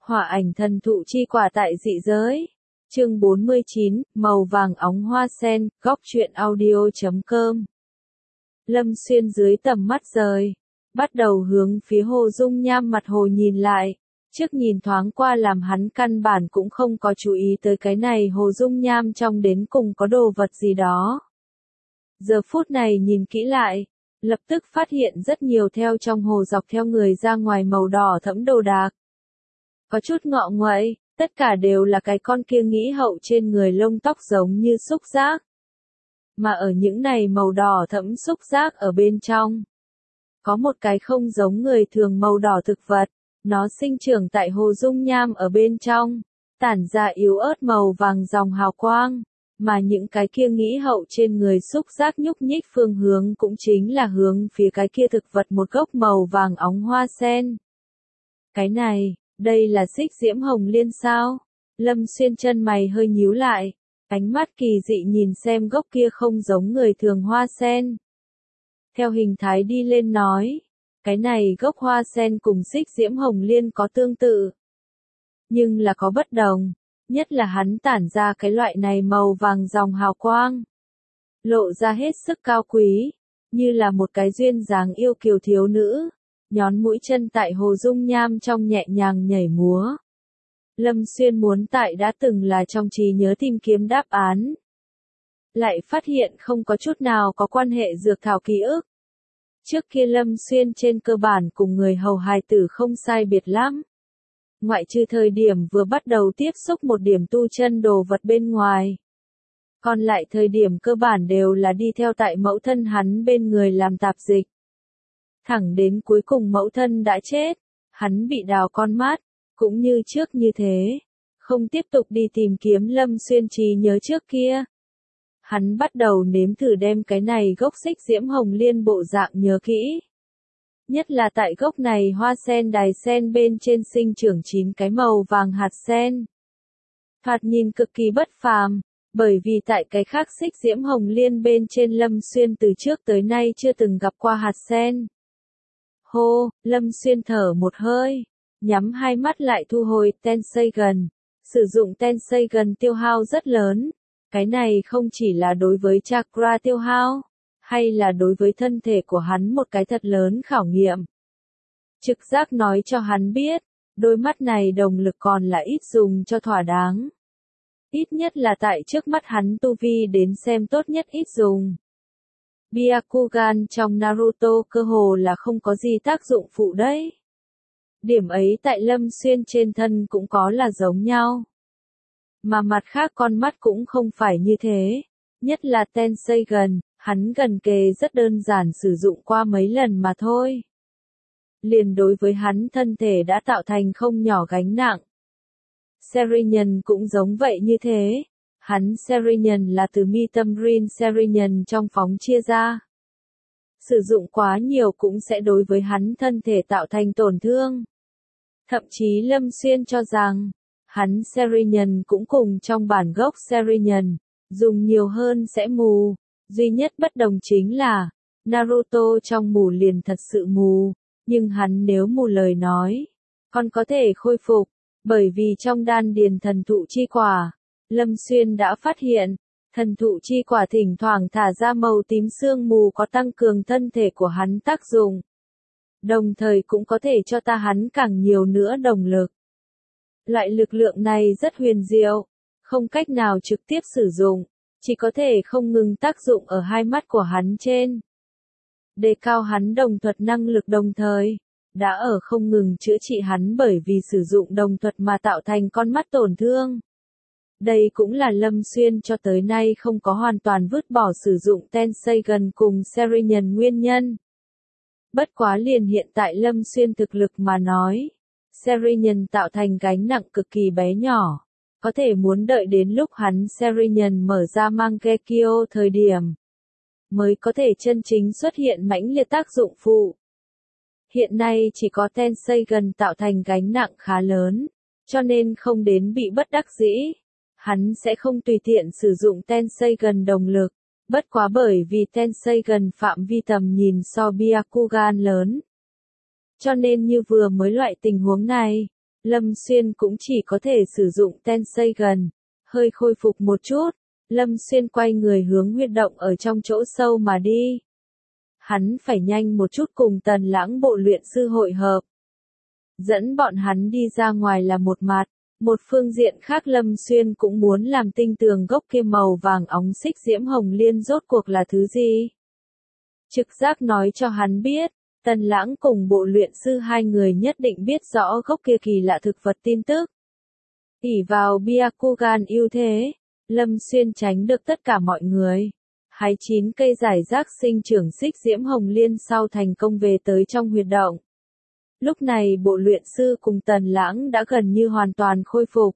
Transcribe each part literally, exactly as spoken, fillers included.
Hỏa ảnh thần thụ chi quả tại dị giới. Chương bốn mươi chín, màu vàng óng hoa sen, góc truyện audio chấm com. Lâm Xuyên dưới tầm mắt rời, bắt đầu hướng phía hồ dung nham mặt hồ nhìn lại. Trước nhìn thoáng qua làm hắn căn bản cũng không có chú ý tới cái này hồ dung nham trong đến cùng có đồ vật gì đó. Giờ phút này nhìn kỹ lại, lập tức phát hiện rất nhiều theo trong hồ dọc theo người ra ngoài màu đỏ thẫm đồ đạc. Có chút ngọ nguậy, tất cả đều là cái con kia nghĩ hậu trên người lông tóc giống như xúc giác. Mà ở những này màu đỏ thẫm xúc giác ở bên trong, có một cái không giống người thường màu đỏ thực vật, nó sinh trưởng tại hồ dung nham ở bên trong, tản ra yếu ớt màu vàng dòng hào quang, mà những cái kia nghĩ hậu trên người xúc giác nhúc nhích phương hướng cũng chính là hướng phía cái kia thực vật một gốc màu vàng óng hoa sen. Cái này, đây là xích diễm hồng liên sao? Lâm Xuyên chân mày hơi nhíu lại, ánh mắt kỳ dị nhìn xem gốc kia không giống người thường hoa sen. Theo hình thái đi lên nói, cái này gốc hoa sen cùng xích diễm hồng liên có tương tự, nhưng là có bất đồng, nhất là hắn tản ra cái loại này màu vàng dòng hào quang, lộ ra hết sức cao quý, như là một cái duyên dáng yêu kiều thiếu nữ, nhón mũi chân tại hồ dung nham trong nhẹ nhàng nhảy múa. Lâm Xuyên muốn tại đã từng là trong trí nhớ tìm kiếm đáp án, lại phát hiện không có chút nào có quan hệ dược thảo ký ức. Trước kia Lâm Xuyên trên cơ bản cùng người hầu hài tử không sai biệt lắm. Ngoại trừ thời điểm vừa bắt đầu tiếp xúc một điểm tu chân đồ vật bên ngoài. Còn lại thời điểm cơ bản đều là đi theo tại mẫu thân hắn bên người làm tạp dịch. Thẳng đến cuối cùng mẫu thân đã chết, hắn bị đào con mắt, cũng như trước như thế, không tiếp tục đi tìm kiếm Lâm Xuyên trí nhớ trước kia. Hắn bắt đầu nếm thử đem cái này gốc xích diễm hồng liên bộ dạng nhớ kỹ. Nhất là tại gốc này hoa sen đài sen bên trên sinh trưởng chín cái màu vàng hạt sen. Thoạt nhìn cực kỳ bất phàm, bởi vì tại cái khác xích diễm hồng liên bên trên Lâm Xuyên từ trước tới nay chưa từng gặp qua hạt sen. Hô, Lâm Xuyên thở một hơi, nhắm hai mắt lại thu hồi Tensagen. Sử dụng Tensagen tiêu hao rất lớn. Cái này không chỉ là đối với chakra tiêu hao, hay là đối với thân thể của hắn một cái thật lớn khảo nghiệm. Trực giác nói cho hắn biết, đôi mắt này đồng lực còn là ít dùng cho thỏa đáng. Ít nhất là tại trước mắt hắn tu vi đến xem tốt nhất ít dùng. Byakugan trong Naruto cơ hồ là không có gì tác dụng phụ đấy. Điểm ấy tại Lâm Xuyên trên thân cũng có là giống nhau. Mà mặt khác con mắt cũng không phải như thế, nhất là Tensagen, hắn gần kề rất đơn giản sử dụng qua mấy lần mà thôi. Liền đối với hắn thân thể đã tạo thành không nhỏ gánh nặng. Serinhân cũng giống vậy như thế, hắn Serinhân là từ mi tâm Rin Serinhân trong phóng chia ra. Sử dụng quá nhiều cũng sẽ đối với hắn thân thể tạo thành tổn thương. Thậm chí Lâm Xuyên cho rằng, hắn Serinhân cũng cùng trong bản gốc Serinhân, dùng nhiều hơn sẽ mù, duy nhất bất đồng chính là, Naruto trong mù liền thật sự mù, nhưng hắn nếu mù lời nói, còn có thể khôi phục, bởi vì trong đan điền thần thụ chi quả, Lâm Xuyên đã phát hiện, thần thụ chi quả thỉnh thoảng thả ra màu tím sương mù có tăng cường thân thể của hắn tác dụng. Đồng thời cũng có thể cho ta hắn càng nhiều nữa động lực. Loại lực lượng này rất huyền diệu, không cách nào trực tiếp sử dụng, chỉ có thể không ngừng tác dụng ở hai mắt của hắn trên. Đề cao hắn đồng thuật năng lực đồng thời, đã ở không ngừng chữa trị hắn bởi vì sử dụng đồng thuật mà tạo thành con mắt tổn thương. Đây cũng là Lâm Xuyên cho tới nay không có hoàn toàn vứt bỏ sử dụng Tensagen cùng Serinhân nguyên nhân. Bất quá liền hiện tại Lâm Xuyên thực lực mà nói, Serinhân tạo thành gánh nặng cực kỳ bé nhỏ, có thể muốn đợi đến lúc hắn Serinhân mở ra Mangekyo thời điểm, mới có thể chân chính xuất hiện mãnh liệt tác dụng phụ. Hiện nay chỉ có Tensagen tạo thành gánh nặng khá lớn, cho nên không đến bị bất đắc dĩ, hắn sẽ không tùy tiện sử dụng Tensagen đồng lực, bất quá bởi vì Tensagen phạm vi tầm nhìn so Byakugan lớn. Cho nên như vừa mới loại tình huống này, Lâm Xuyên cũng chỉ có thể sử dụng Tensei gần, hơi khôi phục một chút, Lâm Xuyên quay người hướng huyệt động ở trong chỗ sâu mà đi. Hắn phải nhanh một chút cùng Tần Lãng bộ luyện sư hội hợp. Dẫn bọn hắn đi ra ngoài là một mặt, một phương diện khác Lâm Xuyên cũng muốn làm tinh tường gốc kia màu vàng óng xích diễm hồng liên rốt cuộc là thứ gì. Trực giác nói cho hắn biết, Tần Lãng cùng bộ luyện sư hai người nhất định biết rõ gốc kia kỳ lạ thực vật tin tức. ỷ vào Byakugan ưu thế, Lâm Xuyên tránh được tất cả mọi người. Hái chín cây giải rác sinh trưởng xích diễm hồng liên sau thành công về tới trong huyệt động. Lúc này bộ luyện sư cùng Tần Lãng đã gần như hoàn toàn khôi phục.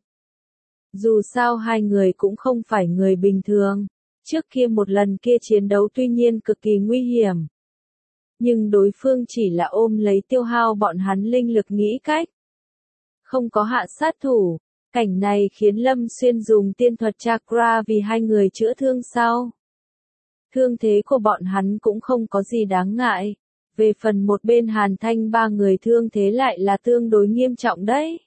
Dù sao hai người cũng không phải người bình thường. Trước kia một lần kia chiến đấu tuy nhiên cực kỳ nguy hiểm. Nhưng đối phương chỉ là ôm lấy tiêu hao bọn hắn linh lực nghĩ cách. Không có hạ sát thủ. Cảnh này khiến Lâm Xuyên dùng tiên thuật chakra vì hai người chữa thương sau. Thương thế của bọn hắn cũng không có gì đáng ngại. Về phần một bên Hàn Thanh ba người thương thế lại là tương đối nghiêm trọng đấy.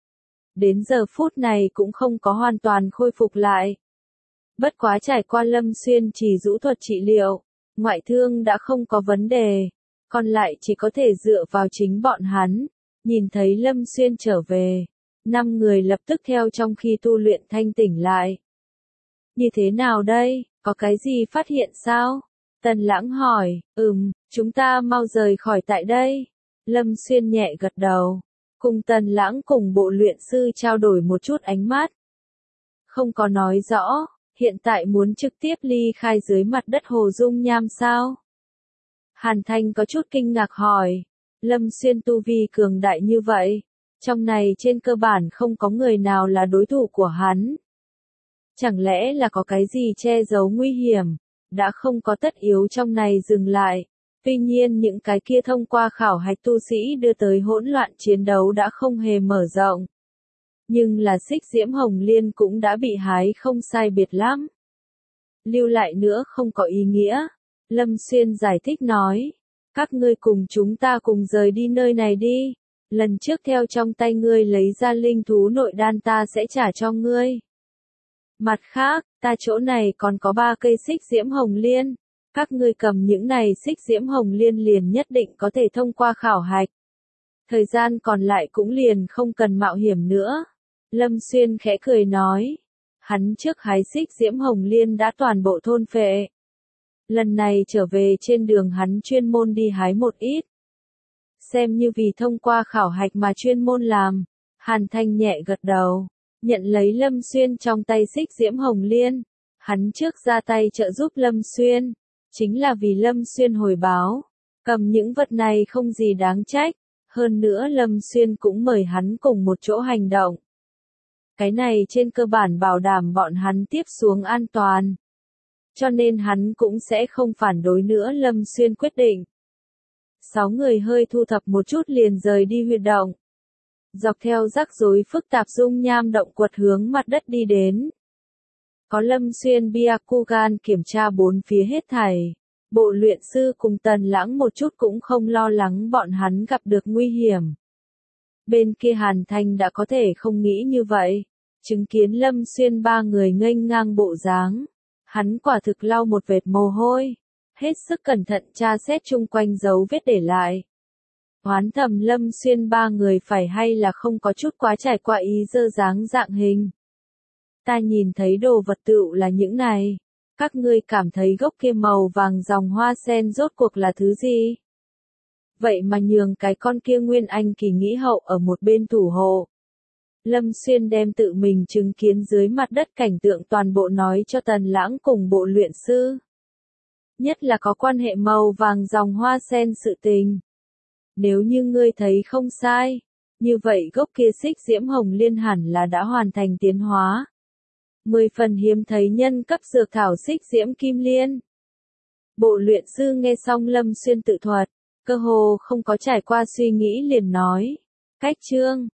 Đến giờ phút này cũng không có hoàn toàn khôi phục lại. Bất quá trải qua Lâm Xuyên chỉ rũ thuật trị liệu, ngoại thương đã không có vấn đề, còn lại chỉ có thể dựa vào chính bọn hắn. Nhìn thấy Lâm Xuyên trở về, năm người lập tức theo trong khi tu luyện thanh tỉnh lại. Như thế nào đây, có cái gì phát hiện sao? Tần Lãng hỏi, ừm, chúng ta mau rời khỏi tại đây. Lâm Xuyên nhẹ gật đầu, cùng Tần Lãng cùng bộ luyện sư trao đổi một chút ánh mắt. Không có nói rõ, hiện tại muốn trực tiếp ly khai dưới mặt đất hồ dung nham sao? Hàn Thanh có chút kinh ngạc hỏi, Lâm Xuyên tu vi cường đại như vậy, trong này trên cơ bản không có người nào là đối thủ của hắn. Chẳng lẽ là có cái gì che giấu nguy hiểm, đã không có tất yếu trong này dừng lại. Tuy nhiên những cái kia thông qua khảo hạch tu sĩ đưa tới hỗn loạn chiến đấu đã không hề mở rộng. Nhưng là xích diễm hồng liên cũng đã bị hái không sai biệt lắm. Lưu lại nữa không có ý nghĩa. Lâm Xuyên giải thích nói. Các ngươi cùng chúng ta cùng rời đi nơi này đi. Lần trước theo trong tay ngươi lấy ra linh thú nội đan ta sẽ trả cho ngươi. Mặt khác, ta chỗ này còn có ba cây xích diễm hồng liên. Các ngươi cầm những này xích diễm hồng liên liền nhất định có thể thông qua khảo hạch. Thời gian còn lại cũng liền không cần mạo hiểm nữa. Lâm Xuyên khẽ cười nói. Hắn trước hái xích diễm hồng liên đã toàn bộ thôn phệ. Lần này trở về trên đường hắn chuyên môn đi hái một ít. Xem như vì thông qua khảo hạch mà chuyên môn làm. Hàn Thanh nhẹ gật đầu. Nhận lấy Lâm Xuyên trong tay xích diễm hồng liên. Hắn trước ra tay trợ giúp Lâm Xuyên. Chính là vì Lâm Xuyên hồi báo. Cầm những vật này không gì đáng trách. Hơn nữa Lâm Xuyên cũng mời hắn cùng một chỗ hành động. Cái này trên cơ bản bảo đảm bọn hắn tiếp xuống an toàn. Cho nên hắn cũng sẽ không phản đối nữa Lâm Xuyên quyết định. Sáu người hơi thu thập một chút liền rời đi huyệt động. Dọc theo rắc rối phức tạp dung nham động quật hướng mặt đất đi đến. Có Lâm Xuyên Byakugan kiểm tra bốn phía hết thảy. Bộ luyện sư cùng Tần Lãng một chút cũng không lo lắng bọn hắn gặp được nguy hiểm. Bên kia Hàn Thanh đã có thể không nghĩ như vậy. Chứng kiến Lâm Xuyên ba người nghênh ngang bộ dáng. Hắn quả thực lau một vệt mồ hôi. Hết sức cẩn thận tra xét chung quanh dấu vết để lại. Oán thầm Lâm Xuyên ba người phải hay là không có chút quá trải qua ý dơ dáng dạng hình. Ta nhìn thấy đồ vật tựu là những này. Các ngươi cảm thấy gốc kia màu vàng dòng hoa sen rốt cuộc là thứ gì? Vậy mà nhường cái con kia Nguyên Anh kỳ nghĩ hậu ở một bên thủ hộ. Lâm Xuyên đem tự mình chứng kiến dưới mặt đất cảnh tượng toàn bộ nói cho Tần Lãng cùng bộ luyện sư. Nhất là có quan hệ màu vàng dòng hoa sen sự tình. Nếu như ngươi thấy không sai, như vậy gốc kia xích diễm hồng liên hẳn là đã hoàn thành tiến hóa. Mười phần hiếm thấy nhân cấp dược thảo xích diễm kim liên. Bộ luyện sư nghe xong Lâm Xuyên tự thuật, cơ hồ không có trải qua suy nghĩ liền nói. Cách chương